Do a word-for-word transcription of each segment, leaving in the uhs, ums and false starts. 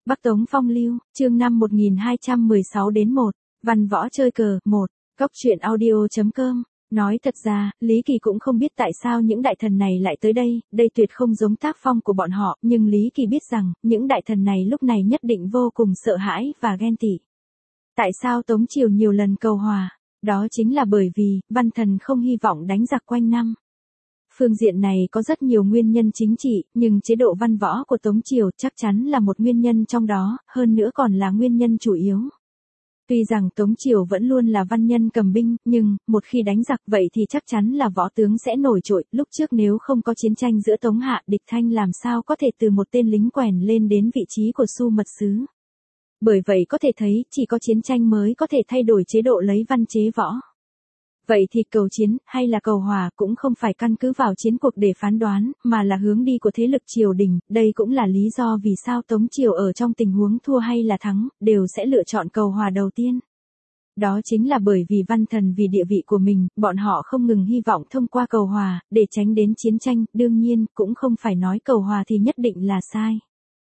Bắc Tống Phong Lưu, chương năm một nghìn hai trăm mười sáu đến một, văn võ chơi cờ, một, Cốc truyện audio chấm com. Nói thật ra, Lý Kỳ cũng không biết tại sao những đại thần này lại tới đây, đây tuyệt không giống tác phong của bọn họ, nhưng Lý Kỳ biết rằng, những đại thần này lúc này nhất định vô cùng sợ hãi và ghen tị. Tại sao Tống Triều nhiều lần cầu hòa? Đó chính là bởi vì, văn thần không hy vọng đánh giặc quanh năm. Phương diện này có rất nhiều nguyên nhân chính trị, nhưng chế độ văn võ của Tống Triều chắc chắn là một nguyên nhân trong đó, hơn nữa còn là nguyên nhân chủ yếu. Tuy rằng Tống Triều vẫn luôn là văn nhân cầm binh, nhưng, một khi đánh giặc vậy thì chắc chắn là võ tướng sẽ nổi trội. Lúc trước nếu không có chiến tranh giữa Tống Hạ, Địch Thanh làm sao có thể từ một tên lính quèn lên đến vị trí của Su Mật Sứ. Bởi vậy có thể thấy, chỉ có chiến tranh mới có thể thay đổi chế độ lấy văn chế võ. Vậy thì cầu chiến, hay là cầu hòa cũng không phải căn cứ vào chiến cuộc để phán đoán, mà là hướng đi của thế lực triều đình, đây cũng là lý do vì sao Tống Triều ở trong tình huống thua hay là thắng, đều sẽ lựa chọn cầu hòa đầu tiên. Đó chính là bởi vì văn thần vì địa vị của mình, bọn họ không ngừng hy vọng thông qua cầu hòa, để tránh đến chiến tranh, đương nhiên, cũng không phải nói cầu hòa thì nhất định là sai.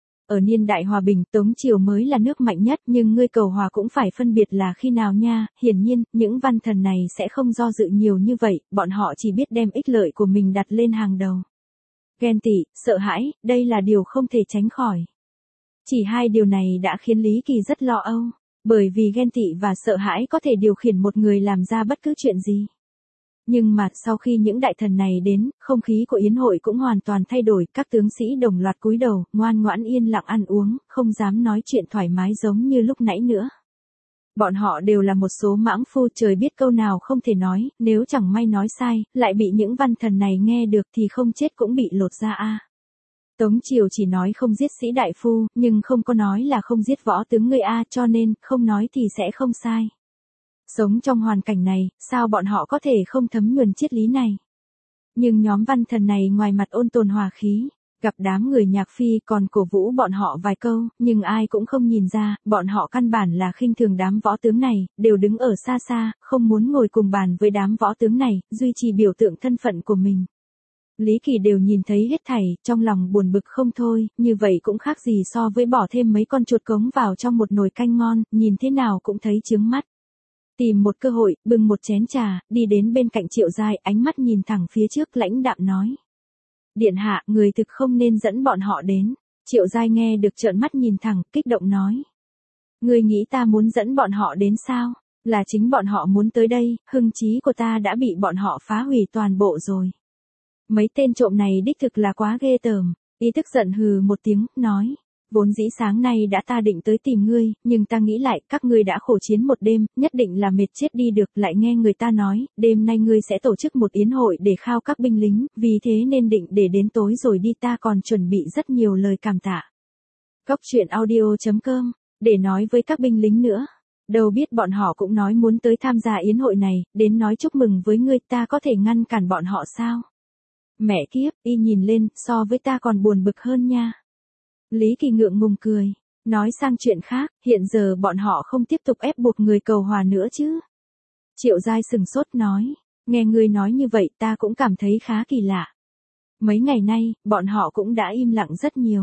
Ở niên đại hòa bình, Tống Triều mới là nước mạnh nhất, nhưng ngươi cầu hòa cũng phải phân biệt là khi nào nha, hiển nhiên, những văn thần này sẽ không do dự nhiều như vậy, bọn họ chỉ biết đem ích lợi của mình đặt lên hàng đầu. Ghen tị, sợ hãi, đây là điều không thể tránh khỏi. Chỉ hai điều này đã khiến Lý Kỳ rất lo âu, bởi vì ghen tị và sợ hãi có thể điều khiển một người làm ra bất cứ chuyện gì. Nhưng mà sau khi những đại thần này đến, không khí của yến hội cũng hoàn toàn thay đổi, các tướng sĩ đồng loạt cúi đầu, ngoan ngoãn yên lặng ăn uống, không dám nói chuyện thoải mái giống như lúc nãy nữa. Bọn họ đều là một số mãng phu, trời biết câu nào không thể nói, nếu chẳng may nói sai, lại bị những văn thần này nghe được thì không chết cũng bị lột da a. Tống Triều chỉ nói không giết sĩ đại phu, nhưng không có nói là không giết võ tướng người a, cho nên, không nói thì sẽ không sai. Sống trong hoàn cảnh này, sao bọn họ có thể không thấm nhuần triết lý này? Nhưng nhóm văn thần này ngoài mặt ôn tồn hòa khí, gặp đám người nhạc phi còn cổ vũ bọn họ vài câu, nhưng ai cũng không nhìn ra, bọn họ căn bản là khinh thường đám võ tướng này, đều đứng ở xa xa, không muốn ngồi cùng bàn với đám võ tướng này, duy trì biểu tượng thân phận của mình. Lý Kỳ đều nhìn thấy hết thảy, trong lòng buồn bực không thôi, như vậy cũng khác gì so với bỏ thêm mấy con chuột cống vào trong một nồi canh ngon, nhìn thế nào cũng thấy chướng mắt. Tìm một cơ hội, bưng một chén trà, đi đến bên cạnh Triệu Giai, ánh mắt nhìn thẳng phía trước, lãnh đạm nói. Điện hạ, người thực không nên dẫn bọn họ đến. Triệu Giai nghe được trợn mắt nhìn thẳng, kích động nói. Người nghĩ ta muốn dẫn bọn họ đến sao? Là chính bọn họ muốn tới đây, hưng trí của ta đã bị bọn họ phá hủy toàn bộ rồi. Mấy tên trộm này đích thực là quá ghê tởm. Y tức giận hừ một tiếng, nói. Vốn dĩ sáng nay đã ta định tới tìm ngươi, nhưng ta nghĩ lại, các ngươi đã khổ chiến một đêm, nhất định là mệt chết đi được, lại nghe người ta nói, đêm nay ngươi sẽ tổ chức một yến hội để khao các binh lính, vì thế nên định để đến tối rồi đi, ta còn chuẩn bị rất nhiều lời cảm tạ. Cốc truyện audio chấm com, để nói với các binh lính nữa. Đâu biết bọn họ cũng nói muốn tới tham gia yến hội này, đến nói chúc mừng với ngươi, ta có thể ngăn cản bọn họ sao? Mẹ kiếp, y nhìn lên, so với ta còn buồn bực hơn nha. Lý Kỳ ngượng ngùng cười, nói sang chuyện khác, hiện giờ bọn họ không tiếp tục ép buộc người cầu hòa nữa chứ. Triệu Giai sừng sốt nói, nghe ngươi nói như vậy ta cũng cảm thấy khá kỳ lạ. Mấy ngày nay, bọn họ cũng đã im lặng rất nhiều.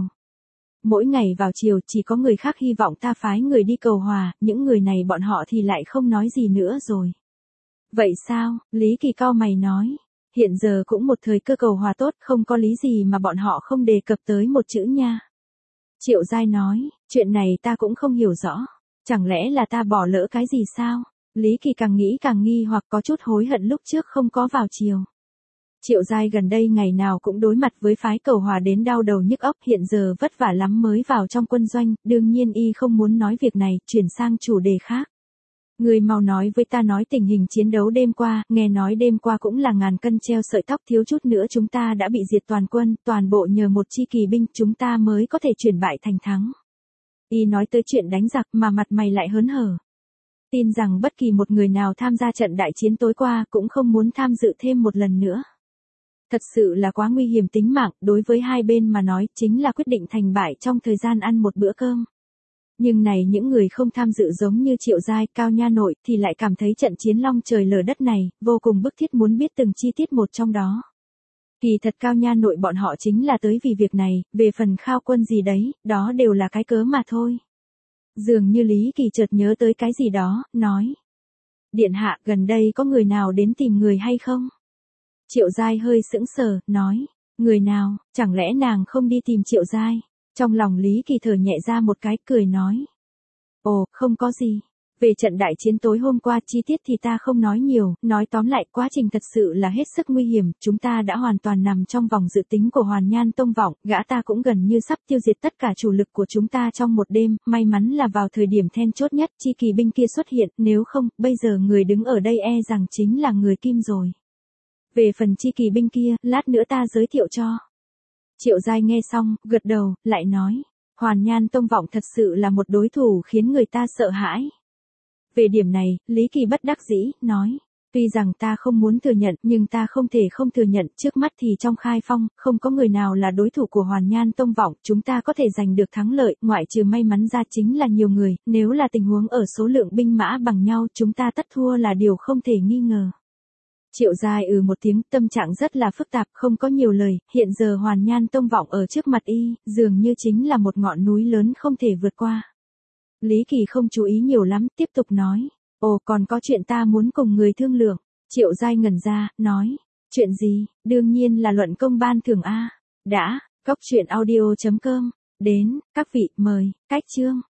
Mỗi ngày vào chiều chỉ có người khác hy vọng ta phái người đi cầu hòa, những người này bọn họ thì lại không nói gì nữa rồi. Vậy sao? Lý Kỳ cau mày nói, hiện giờ cũng một thời cơ cầu hòa tốt, không có lý gì mà bọn họ không đề cập tới một chữ nha. Triệu Giai nói, chuyện này ta cũng không hiểu rõ, chẳng lẽ là ta bỏ lỡ cái gì sao? Lý Kỳ càng nghĩ càng nghi hoặc có chút hối hận lúc trước không có vào chiều. Triệu Giai gần đây ngày nào cũng đối mặt với phái cầu hòa đến đau đầu nhức óc, hiện giờ vất vả lắm mới vào trong quân doanh, đương nhiên y không muốn nói việc này, chuyển sang chủ đề khác. Người mau nói với ta nói tình hình chiến đấu đêm qua, nghe nói đêm qua cũng là ngàn cân treo sợi tóc, thiếu chút nữa chúng ta đã bị diệt toàn quân, toàn bộ nhờ một chi kỳ binh chúng ta mới có thể chuyển bại thành thắng. Y nói tới chuyện đánh giặc mà mặt mày lại hớn hở. Tin rằng bất kỳ một người nào tham gia trận đại chiến tối qua cũng không muốn tham dự thêm một lần nữa. Thật sự là quá nguy hiểm tính mạng, đối với hai bên mà nói chính là quyết định thành bại trong thời gian ăn một bữa cơm. Nhưng này những người không tham dự giống như Triệu Giai, Cao Nha Nội thì lại cảm thấy trận chiến long trời lở đất này, vô cùng bức thiết muốn biết từng chi tiết một trong đó. Kỳ thật Cao Nha nội bọn họ chính là tới vì việc này, về phần Khao Quân gì đấy, đó đều là cái cớ mà thôi. Dường như Lý Kỳ chợt nhớ tới cái gì đó, nói. Điện hạ, gần đây có người nào đến tìm người hay không? Triệu Giai hơi sững sờ, nói. Người nào, chẳng lẽ nàng không đi tìm Triệu Giai? Trong lòng Lý Kỳ thở nhẹ ra một cái, cười nói. Ồ, không có gì. Về trận đại chiến tối hôm qua chi tiết thì ta không nói nhiều, nói tóm lại quá trình thật sự là hết sức nguy hiểm, chúng ta đã hoàn toàn nằm trong vòng dự tính của Hoàn Nhan Tông Vọng, gã ta cũng gần như sắp tiêu diệt tất cả chủ lực của chúng ta trong một đêm, may mắn là vào thời điểm then chốt nhất chi kỳ binh kia xuất hiện, nếu không, bây giờ người đứng ở đây e rằng chính là người Kim rồi. Về phần chi kỳ binh kia, lát nữa ta giới thiệu cho. Triệu Giai nghe xong, gật đầu, lại nói, Hoàn Nhan Tông Vọng thật sự là một đối thủ khiến người ta sợ hãi. Về điểm này, Lý Kỳ bất đắc dĩ, nói, tuy rằng ta không muốn thừa nhận, nhưng ta không thể không thừa nhận, trước mắt thì trong Khai Phong, không có người nào là đối thủ của Hoàn Nhan Tông Vọng, chúng ta có thể giành được thắng lợi, ngoại trừ may mắn ra chính là nhiều người, nếu là tình huống ở số lượng binh mã bằng nhau, chúng ta tất thua là điều không thể nghi ngờ. Triệu Giai ừ một tiếng, tâm trạng rất là phức tạp, không có nhiều lời, hiện giờ Hoàn Nhan Tông Vọng ở trước mặt y, dường như chính là một ngọn núi lớn không thể vượt qua. Lý Kỳ không chú ý nhiều lắm, tiếp tục nói, ồ còn có chuyện ta muốn cùng người thương lượng. Triệu Giai ngẩn ra, nói, chuyện gì, đương nhiên là luận công ban thưởng A. Đã, cốc truyện audio chấm com, đến, các vị, mời, cách chương.